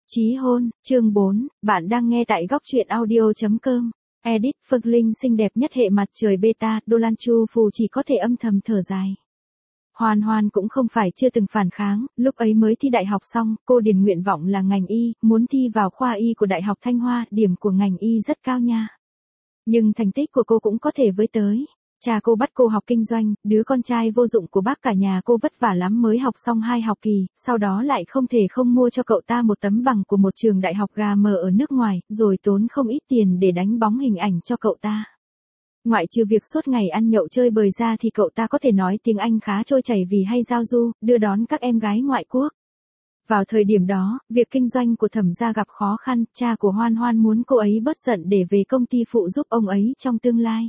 Chí hôn, chương 4, bạn đang nghe tại góc truyện audio.com. Edit Phương Linh xinh đẹp nhất hệ mặt trời beta, Đô Lan Chu Phù chỉ có thể âm thầm thở dài. Hoan Hoan cũng không phải chưa từng phản kháng, lúc ấy mới thi đại học xong, cô điền nguyện vọng là ngành y, muốn thi vào khoa y của Đại học Thanh Hoa, điểm của ngành y rất cao nha. Nhưng thành tích của cô cũng có thể với tới. Cha cô bắt cô học kinh doanh, đứa con trai vô dụng của bác cả nhà cô vất vả lắm mới học xong 2 học kỳ, sau đó lại không thể không mua cho cậu ta một tấm bằng của một trường đại học gà mờ ở nước ngoài, rồi tốn không ít tiền để đánh bóng hình ảnh cho cậu ta. Ngoại trừ việc suốt ngày ăn nhậu chơi bời ra thì cậu ta có thể nói tiếng Anh khá trôi chảy vì hay giao du, đưa đón các em gái ngoại quốc. Vào thời điểm đó, việc kinh doanh của Thẩm gia gặp khó khăn, cha của Hoan Hoan muốn cô ấy bớt giận để về công ty phụ giúp ông ấy trong tương lai.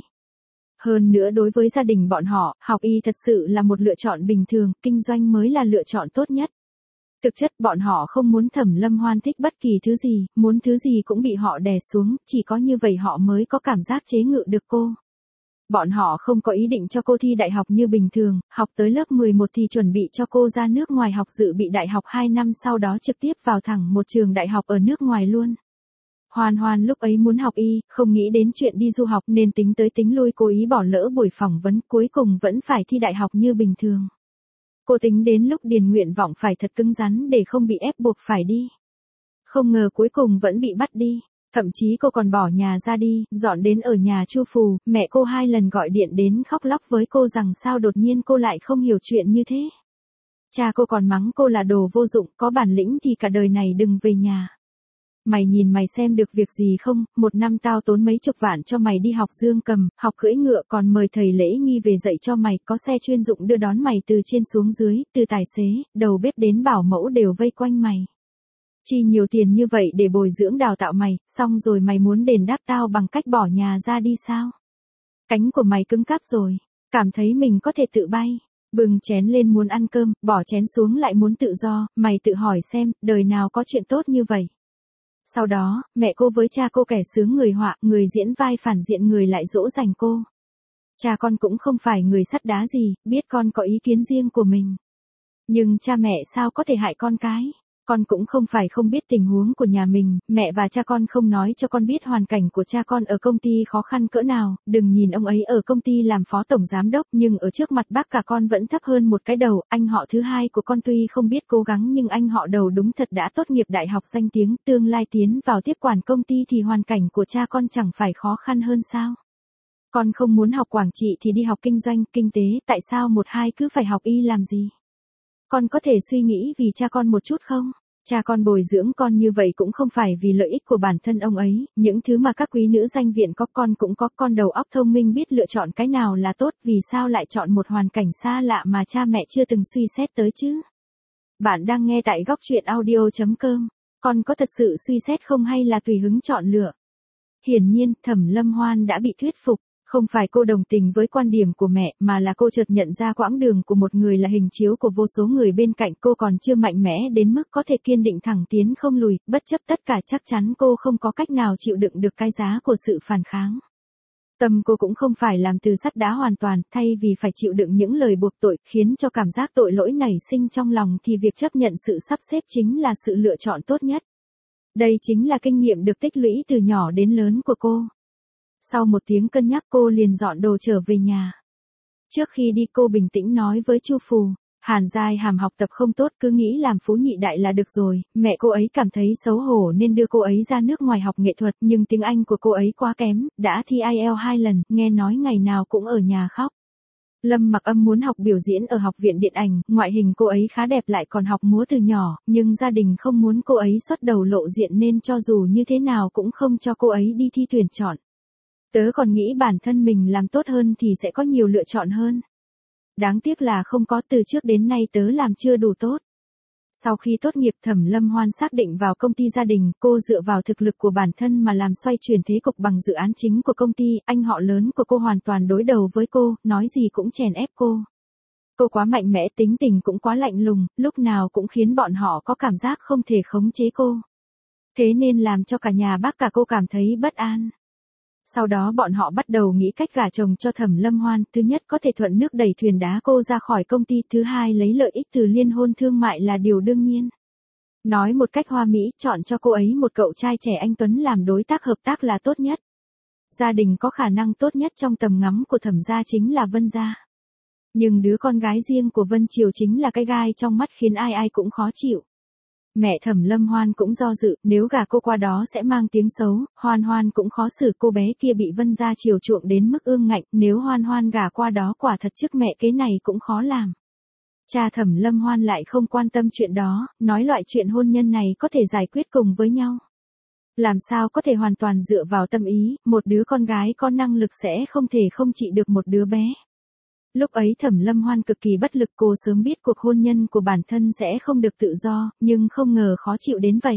Hơn nữa đối với gia đình bọn họ, học y thật sự là một lựa chọn bình thường, kinh doanh mới là lựa chọn tốt nhất. Thực chất bọn họ không muốn Thẩm Lâm Hoan thích bất kỳ thứ gì, muốn thứ gì cũng bị họ đè xuống, chỉ có như vậy họ mới có cảm giác chế ngự được cô. Bọn họ không có ý định cho cô thi đại học như bình thường, học tới lớp 11 thì chuẩn bị cho cô ra nước ngoài học dự bị đại học 2 năm sau đó trực tiếp vào thẳng một trường đại học ở nước ngoài luôn. Hoan Hoan lúc ấy muốn học y, không nghĩ đến chuyện đi du học nên tính tới tính lui cố ý bỏ lỡ buổi phỏng vấn, cuối cùng vẫn phải thi đại học như bình thường. Cô tính đến lúc điền nguyện vọng phải thật cứng rắn để không bị ép buộc phải đi. Không ngờ cuối cùng vẫn bị bắt đi. Thậm chí cô còn bỏ nhà ra đi, dọn đến ở nhà Chu Phù, mẹ cô 2 lần gọi điện đến khóc lóc với cô rằng sao đột nhiên cô lại không hiểu chuyện như thế. Cha cô còn mắng cô là đồ vô dụng, có bản lĩnh thì cả đời này đừng về nhà. Mày nhìn mày xem được việc gì không, 1 năm tao tốn mấy chục vạn cho mày đi học dương cầm, học cưỡi ngựa còn mời thầy lễ nghi về dạy cho mày, có xe chuyên dụng đưa đón mày từ trên xuống dưới, từ tài xế, đầu bếp đến bảo mẫu đều vây quanh mày. Chi nhiều tiền như vậy để bồi dưỡng đào tạo mày, xong rồi mày muốn đền đáp tao bằng cách bỏ nhà ra đi sao? Cánh của mày cứng cáp rồi, cảm thấy mình có thể tự bay, bưng chén lên muốn ăn cơm, bỏ chén xuống lại muốn tự do, mày tự hỏi xem, đời nào có chuyện tốt như vậy? Sau đó, mẹ cô với cha cô kẻ sướng người họa, người diễn vai phản diện người lại dỗ dành cô. Cha con cũng không phải người sắt đá gì, biết con có ý kiến riêng của mình. Nhưng cha mẹ sao có thể hại con cái? Con cũng không phải không biết tình huống của nhà mình, mẹ và cha con không nói cho con biết hoàn cảnh của cha con ở công ty khó khăn cỡ nào, đừng nhìn ông ấy ở công ty làm phó tổng giám đốc nhưng ở trước mặt bác cả con vẫn thấp hơn một cái đầu, anh họ thứ hai của con tuy không biết cố gắng nhưng anh họ đầu đúng thật đã tốt nghiệp đại học danh tiếng, tương lai tiến vào tiếp quản công ty thì hoàn cảnh của cha con chẳng phải khó khăn hơn sao? Con không muốn học quản trị thì đi học kinh doanh, kinh tế, tại sao một hai cứ phải học y làm gì? Con có thể suy nghĩ vì cha con một chút không? Cha con bồi dưỡng con như vậy cũng không phải vì lợi ích của bản thân ông ấy, những thứ mà các quý nữ danh viện có con cũng có, con đầu óc thông minh biết lựa chọn cái nào là tốt, vì sao lại chọn một hoàn cảnh xa lạ mà cha mẹ chưa từng suy xét tới chứ? Bạn đang nghe tại góc truyện audio.com, con có thật sự suy xét không hay là tùy hứng chọn lựa? Hiển nhiên, Thẩm Lâm Hoan đã bị thuyết phục. Không phải cô đồng tình với quan điểm của mẹ, mà là cô chợt nhận ra quãng đường của một người là hình chiếu của vô số người bên cạnh, cô còn chưa mạnh mẽ đến mức có thể kiên định thẳng tiến không lùi, bất chấp tất cả chắc chắn cô không có cách nào chịu đựng được cái giá của sự phản kháng. Tâm cô cũng không phải làm từ sắt đá hoàn toàn, thay vì phải chịu đựng những lời buộc tội, khiến cho cảm giác tội lỗi nảy sinh trong lòng thì việc chấp nhận sự sắp xếp chính là sự lựa chọn tốt nhất. Đây chính là kinh nghiệm được tích lũy từ nhỏ đến lớn của cô. Sau một tiếng cân nhắc cô liền dọn đồ trở về nhà. Trước khi đi cô bình tĩnh nói với Chu Phù, Hàn Giai Hàm học tập không tốt cứ nghĩ làm phú nhị đại là được rồi, mẹ cô ấy cảm thấy xấu hổ nên đưa cô ấy ra nước ngoài học nghệ thuật nhưng tiếng Anh của cô ấy quá kém, đã thi IELTS 2 lần, nghe nói ngày nào cũng ở nhà khóc. Lâm Mặc Âm muốn học biểu diễn ở học viện điện ảnh, ngoại hình cô ấy khá đẹp lại còn học múa từ nhỏ, nhưng gia đình không muốn cô ấy xuất đầu lộ diện nên cho dù như thế nào cũng không cho cô ấy đi thi tuyển chọn. Tớ còn nghĩ bản thân mình làm tốt hơn thì sẽ có nhiều lựa chọn hơn. Đáng tiếc là không có, từ trước đến nay tớ làm chưa đủ tốt. Sau khi tốt nghiệp Thẩm Lâm Hoan xác định vào công ty gia đình, cô dựa vào thực lực của bản thân mà làm xoay chuyển thế cục bằng dự án chính của công ty, anh họ lớn của cô hoàn toàn đối đầu với cô, nói gì cũng chèn ép cô. Cô quá mạnh mẽ, tính tình cũng quá lạnh lùng, lúc nào cũng khiến bọn họ có cảm giác không thể khống chế cô. Thế nên làm cho cả nhà bác cả cô cảm thấy bất an. Sau đó bọn họ bắt đầu nghĩ cách gả chồng cho Thẩm Lâm Hoan, thứ nhất có thể thuận nước đẩy thuyền đá cô ra khỏi công ty, thứ hai lấy lợi ích từ liên hôn thương mại là điều đương nhiên. Nói một cách hoa mỹ, chọn cho cô ấy một cậu trai trẻ anh tuấn làm đối tác hợp tác là tốt nhất. Gia đình có khả năng tốt nhất trong tầm ngắm của Thẩm gia chính là Vân gia. Nhưng đứa con gái riêng của Vân Triều chính là cái gai trong mắt khiến ai ai cũng khó chịu. Mẹ Thẩm Lâm Hoan cũng do dự, nếu gả cô qua đó sẽ mang tiếng xấu, Hoan Hoan cũng khó xử, cô bé kia bị Vân gia chiều chuộng đến mức ương ngạnh, nếu Hoan Hoan gả qua đó quả thật trước mẹ kế này cũng khó làm. Cha Thẩm Lâm Hoan lại không quan tâm chuyện đó, nói loại chuyện hôn nhân này có thể giải quyết cùng với nhau. Làm sao có thể hoàn toàn dựa vào tâm ý, một đứa con gái có năng lực sẽ không thể không trị được một đứa bé. Lúc ấy Thẩm Lâm Hoan cực kỳ bất lực, cô sớm biết cuộc hôn nhân của bản thân sẽ không được tự do, nhưng không ngờ khó chịu đến vậy.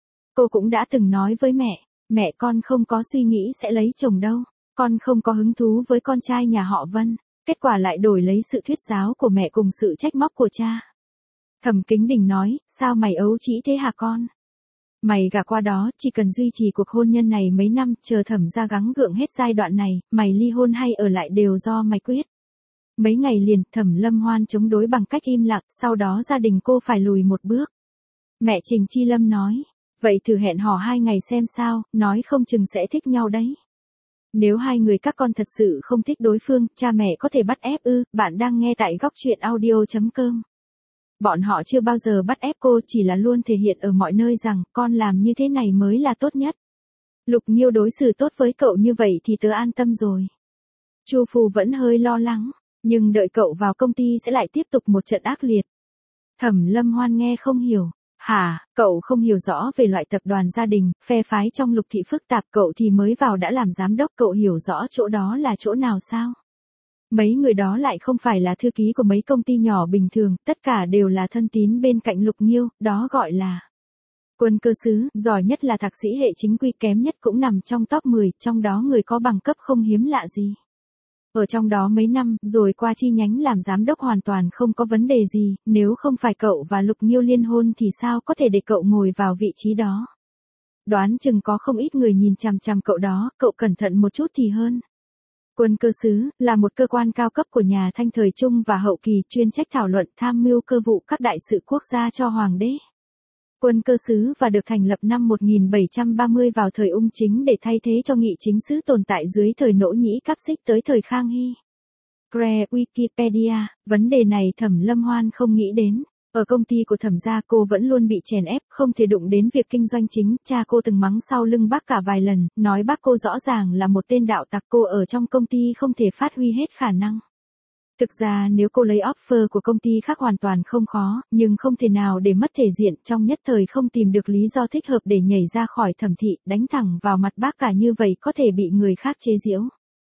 Cô cũng đã từng nói với mẹ con không có suy nghĩ sẽ lấy chồng đâu, con không có hứng thú với con trai nhà họ Vân, kết quả lại đổi lấy sự thuyết giáo của mẹ cùng sự trách móc của cha. Thẩm Kính Đình nói, sao mày ấu trĩ thế hả con? Mày gả qua đó, chỉ cần duy trì cuộc hôn nhân này mấy năm, chờ Thẩm gia gắng gượng hết giai đoạn này, mày ly hôn hay ở lại đều do mày quyết. Mấy ngày liền, Thẩm Lâm Hoan chống đối bằng cách im lặng, sau đó gia đình cô phải lùi một bước. Mẹ Trình Chi Lâm nói, vậy thử hẹn hò 2 ngày xem sao, nói không chừng sẽ thích nhau đấy. Nếu hai người các con thật sự không thích đối phương, cha mẹ có thể bắt ép ư? Bạn đang nghe tại góc truyện audio.com. Bọn họ chưa bao giờ bắt ép cô, chỉ là luôn thể hiện ở mọi nơi rằng, con làm như thế này mới là tốt nhất. Lục Nghiêu đối xử tốt với cậu như vậy thì tớ an tâm rồi. Chu Phù vẫn hơi lo lắng, nhưng đợi cậu vào công ty sẽ lại tiếp tục một trận ác liệt. Thẩm Lâm Hoan nghe không hiểu. Hả, cậu không hiểu rõ về loại tập đoàn gia đình, phe phái trong Lục thị phức tạp, cậu thì mới vào đã làm giám đốc, cậu hiểu rõ chỗ đó là chỗ nào sao? Mấy người đó lại không phải là thư ký của mấy công ty nhỏ bình thường, tất cả đều là thân tín bên cạnh Lục Nghiêu, đó gọi là quân cơ sứ, giỏi nhất là thạc sĩ hệ chính quy, kém nhất cũng nằm trong top 10, trong đó người có bằng cấp không hiếm lạ gì. Ở trong đó mấy năm, rồi qua chi nhánh làm giám đốc hoàn toàn không có vấn đề gì, nếu không phải cậu và Lục Nghiêu liên hôn thì sao có thể để cậu ngồi vào vị trí đó. Đoán chừng có không ít người nhìn chằm chằm cậu đó, cậu cẩn thận một chút thì hơn. Quân cơ sứ là một cơ quan cao cấp của nhà Thanh thời trung và hậu kỳ, chuyên trách thảo luận tham mưu cơ vụ các đại sự quốc gia cho hoàng đế. Quân cơ sứ và được thành lập năm 1730 vào thời Ung Chính để thay thế cho nghị chính sứ tồn tại dưới thời Nỗ Nhĩ Cáp Xích tới thời Khang Hy. Gre Wikipedia, vấn đề này Thẩm Lâm Hoan không nghĩ đến. Ở công ty của Thẩm gia cô vẫn luôn bị chèn ép, không thể đụng đến việc kinh doanh chính, cha cô từng mắng sau lưng bác cả vài lần, nói bác cô rõ ràng là một tên đạo tặc, cô ở trong công ty không thể phát huy hết khả năng. Thực ra nếu cô lấy offer của công ty khác hoàn toàn không khó, nhưng không thể nào để mất thể diện, trong nhất thời không tìm được lý do thích hợp để nhảy ra khỏi Thẩm thị, đánh thẳng vào mặt bác cả như vậy có thể bị người khác chế giễu.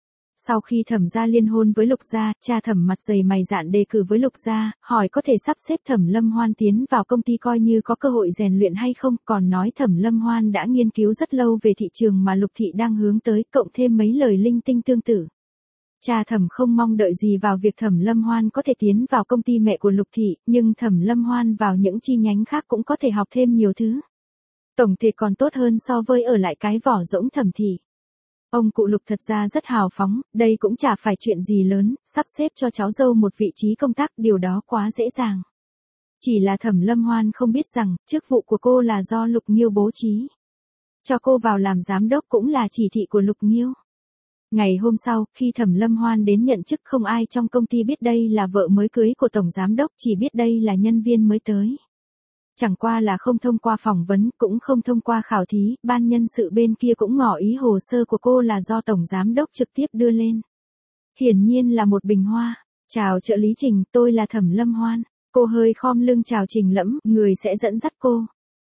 Sau khi Thẩm gia liên hôn với Lục gia, cha Thẩm mặt dày mày dạn đề cử với Lục gia, hỏi có thể sắp xếp Thẩm Lâm Hoan tiến vào công ty coi như có cơ hội rèn luyện hay không, còn nói Thẩm Lâm Hoan đã nghiên cứu rất lâu về thị trường mà Lục thị đang hướng tới, cộng thêm mấy lời linh tinh tương tự. Cha Thẩm không mong đợi gì vào việc Thẩm Lâm Hoan có thể tiến vào công ty mẹ của Lục thị, nhưng Thẩm Lâm Hoan vào những chi nhánh khác cũng có thể học thêm nhiều thứ. Tổng thể còn tốt hơn so với ở lại cái vỏ rỗng Thẩm thị. Ông cụ Lục thật ra rất hào phóng, đây cũng chả phải chuyện gì lớn, sắp xếp cho cháu dâu một vị trí công tác, điều đó quá dễ dàng. Chỉ là Thẩm Lâm Hoan không biết rằng, chức vụ của cô là do Lục Nghiêu bố trí. Cho cô vào làm giám đốc cũng là chỉ thị của Lục Nghiêu. Ngày hôm sau, khi Thẩm Lâm Hoan đến nhận chức, không ai trong công ty biết đây là vợ mới cưới của tổng giám đốc, chỉ biết đây là nhân viên mới tới. Chẳng qua là không thông qua phỏng vấn, cũng không thông qua khảo thí, ban nhân sự bên kia cũng ngỏ ý hồ sơ của cô là do tổng giám đốc trực tiếp đưa lên. Hiển nhiên là một bình hoa. Chào trợ lý Trình, tôi là Thẩm Lâm Hoan. Cô hơi khom lưng chào Trình Lẫm, người sẽ dẫn dắt cô.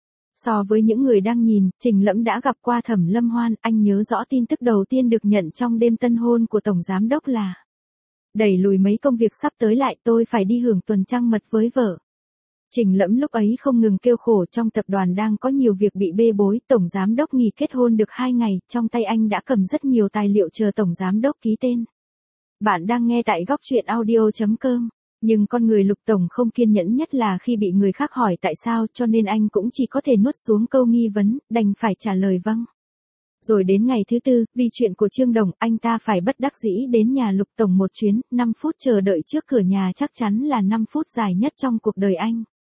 So với những người đang nhìn, Trình Lẫm đã gặp qua Thẩm Lâm Hoan, anh nhớ rõ tin tức đầu tiên được nhận trong đêm tân hôn của tổng giám đốc là đẩy lùi mấy công việc sắp tới lại, tôi phải đi hưởng tuần trăng mật với vợ. Trình Lẫm lúc ấy không ngừng kêu khổ, trong tập đoàn đang có nhiều việc bị bê bối, tổng giám đốc nghỉ kết hôn được 2 ngày, trong tay anh đã cầm rất nhiều tài liệu chờ tổng giám đốc ký tên. Bạn đang nghe tại góc truyện audio.com. Nhưng con người Lục tổng không kiên nhẫn nhất là khi bị người khác hỏi tại sao, cho nên anh cũng chỉ có thể nuốt xuống câu nghi vấn, đành phải trả lời vâng. Rồi đến ngày thứ tư, vì chuyện của Trương Đồng, anh ta phải bất đắc dĩ đến nhà Lục tổng một chuyến, 5 phút chờ đợi trước cửa nhà chắc chắn là 5 phút dài nhất trong cuộc đời anh.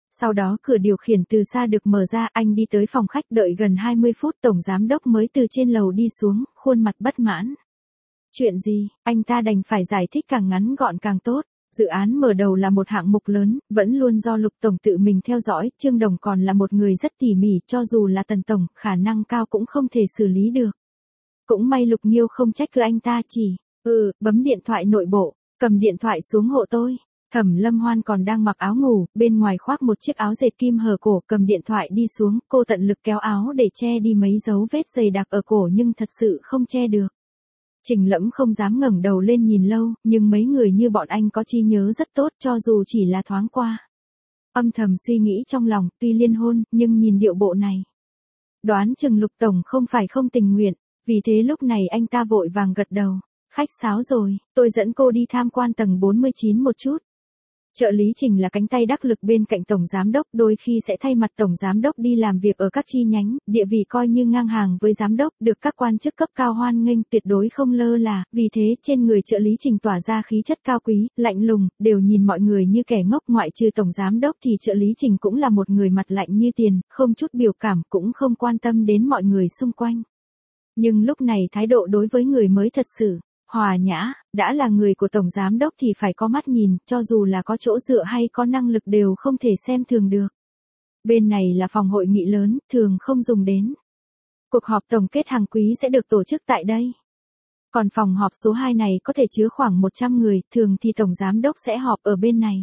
Sau đó cửa điều khiển từ xa được mở ra, anh đi tới phòng khách đợi gần 20 phút tổng giám đốc mới từ trên lầu đi xuống, khuôn mặt bất mãn. Chuyện gì, anh ta đành phải giải thích càng ngắn gọn càng tốt. Dự án mở đầu là một hạng mục lớn, vẫn luôn do Lục Tổng tự mình theo dõi, Trương Đồng còn là một người rất tỉ mỉ, cho dù là Tần Tổng, khả năng cao cũng không thể xử lý được. Cũng may Lục Nghiêu không trách cứ anh ta chỉ, bấm điện thoại nội bộ, cầm điện thoại xuống hộ tôi. Thẩm Lâm Hoan còn đang mặc áo ngủ, bên ngoài khoác một chiếc áo dệt kim hở cổ, cầm điện thoại đi xuống, cô tận lực kéo áo để che đi mấy dấu vết dày đặc ở cổ nhưng thật sự không che được. Trình Lẫm không dám ngẩng đầu lên nhìn lâu, nhưng mấy người như bọn anh có trí nhớ rất tốt cho dù chỉ là thoáng qua. Âm thầm suy nghĩ trong lòng, tuy liên hôn, nhưng nhìn điệu bộ này. Đoán chừng Lục Tổng không phải không tình nguyện, vì thế lúc này anh ta vội vàng gật đầu. Khách sáo rồi, tôi dẫn cô đi tham quan tầng 49 một chút. Trợ lý Trình là cánh tay đắc lực bên cạnh Tổng Giám đốc, đôi khi sẽ thay mặt Tổng Giám đốc đi làm việc ở các chi nhánh, địa vị coi như ngang hàng với Giám đốc, được các quan chức cấp cao hoan nghênh, tuyệt đối không lơ là, vì thế trên người trợ lý Trình tỏa ra khí chất cao quý, lạnh lùng, đều nhìn mọi người như kẻ ngốc, ngoại trừ Tổng Giám đốc thì trợ lý Trình cũng là một người mặt lạnh như tiền, không chút biểu cảm, cũng không quan tâm đến mọi người xung quanh. Nhưng lúc này thái độ đối với người mới thật sự hòa nhã, đã là người của Tổng Giám đốc thì phải có mắt nhìn, cho dù là có chỗ dựa hay có năng lực đều không thể xem thường được. Bên này là phòng hội nghị lớn, thường không dùng đến. Cuộc họp tổng kết hàng quý sẽ được tổ chức tại đây. Còn phòng họp số 2 này có thể chứa khoảng 100 người, thường thì Tổng Giám đốc sẽ họp ở bên này.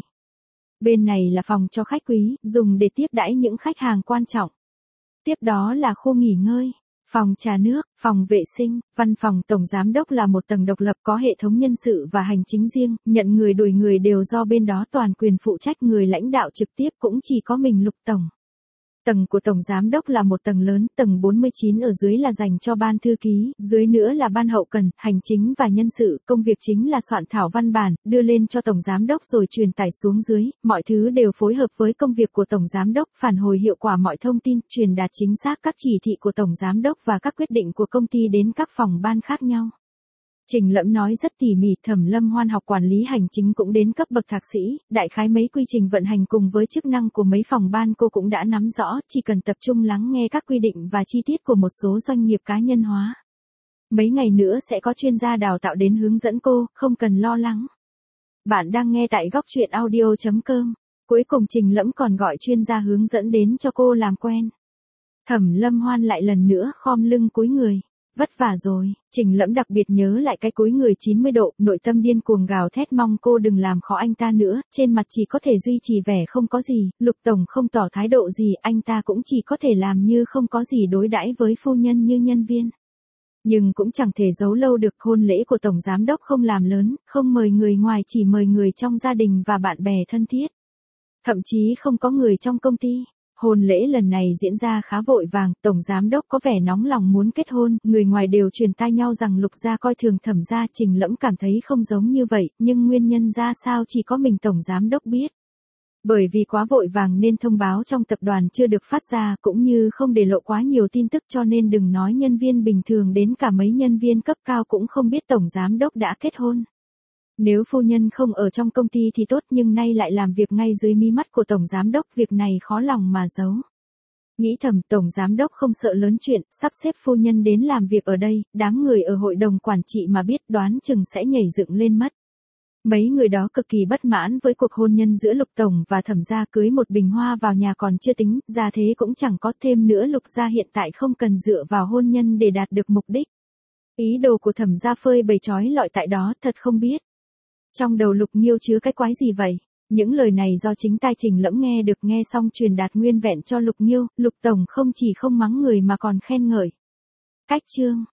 Bên này là phòng cho khách quý, dùng để tiếp đãi những khách hàng quan trọng. Tiếp đó là khu nghỉ ngơi. Phòng trà nước, phòng vệ sinh, văn phòng Tổng Giám đốc là một tầng độc lập có hệ thống nhân sự và hành chính riêng, nhận người đuổi người đều do bên đó toàn quyền phụ trách, người lãnh đạo trực tiếp cũng chỉ có mình Lục Tổng. Tầng của Tổng Giám đốc là một tầng lớn, tầng 49 ở dưới là dành cho ban thư ký, dưới nữa là ban hậu cần, hành chính và nhân sự, công việc chính là soạn thảo văn bản, đưa lên cho Tổng Giám đốc rồi truyền tải xuống dưới, mọi thứ đều phối hợp với công việc của Tổng Giám đốc, phản hồi hiệu quả mọi thông tin, truyền đạt chính xác các chỉ thị của Tổng Giám đốc và các quyết định của công ty đến các phòng ban khác nhau. Trình Lẫm nói rất tỉ mỉ, Thẩm Lâm Hoan học quản lý hành chính cũng đến cấp bậc thạc sĩ, đại khái mấy quy trình vận hành cùng với chức năng của mấy phòng ban cô cũng đã nắm rõ, chỉ cần tập trung lắng nghe các quy định và chi tiết của một số doanh nghiệp cá nhân hóa. Mấy ngày nữa sẽ có chuyên gia đào tạo đến hướng dẫn cô, không cần lo lắng. Bạn đang nghe tại góc truyện audio.com. Cuối cùng Trình Lẫm còn gọi chuyên gia hướng dẫn đến cho cô làm quen. Thẩm Lâm Hoan lại lần nữa khom lưng cúi người. Vất vả rồi, Trình Lẫm đặc biệt nhớ lại cái cúi người 90 độ, nội tâm điên cuồng gào thét mong cô đừng làm khó anh ta nữa, trên mặt chỉ có thể duy trì vẻ không có gì, Lục Tổng không tỏ thái độ gì, anh ta cũng chỉ có thể làm như không có gì, đối đãi với phu nhân như nhân viên. Nhưng cũng chẳng thể giấu lâu được, hôn lễ của Tổng Giám đốc không làm lớn, không mời người ngoài, chỉ mời người trong gia đình và bạn bè thân thiết. Thậm chí không có người trong công ty. Hôn lễ lần này diễn ra khá vội vàng, Tổng Giám đốc có vẻ nóng lòng muốn kết hôn, người ngoài đều truyền tai nhau rằng Lục gia coi thường Thẩm gia, Trình Lẫm cảm thấy không giống như vậy, nhưng nguyên nhân ra sao chỉ có mình Tổng Giám đốc biết. Bởi vì quá vội vàng nên thông báo trong tập đoàn chưa được phát ra, cũng như không để lộ quá nhiều tin tức, cho nên đừng nói nhân viên bình thường, đến cả mấy nhân viên cấp cao cũng không biết Tổng Giám đốc đã kết hôn. Nếu phu nhân không ở trong công ty thì tốt, nhưng nay lại làm việc ngay dưới mí mắt của Tổng Giám đốc, việc này khó lòng mà giấu. Nghĩ thầm, Tổng Giám đốc không sợ lớn chuyện, sắp xếp phu nhân đến làm việc ở đây, đám người ở hội đồng quản trị mà biết đoán chừng sẽ nhảy dựng lên mất. Mấy người đó cực kỳ bất mãn với cuộc hôn nhân giữa Lục Tổng và Thẩm gia, cưới một bình hoa vào nhà còn chưa tính, ra thế cũng chẳng có, thêm nữa Lục gia hiện tại không cần dựa vào hôn nhân để đạt được mục đích. Ý đồ của Thẩm gia phơi bày trói lọi tại đó, thật không biết. Trong đầu Lục Nghiêu chứa cái quái gì vậy? Những lời này do chính tai Trình Lẫm nghe được, nghe xong truyền đạt nguyên vẹn cho Lục Nghiêu, Lục Tổng không chỉ không mắng người mà còn khen ngợi. Cách chương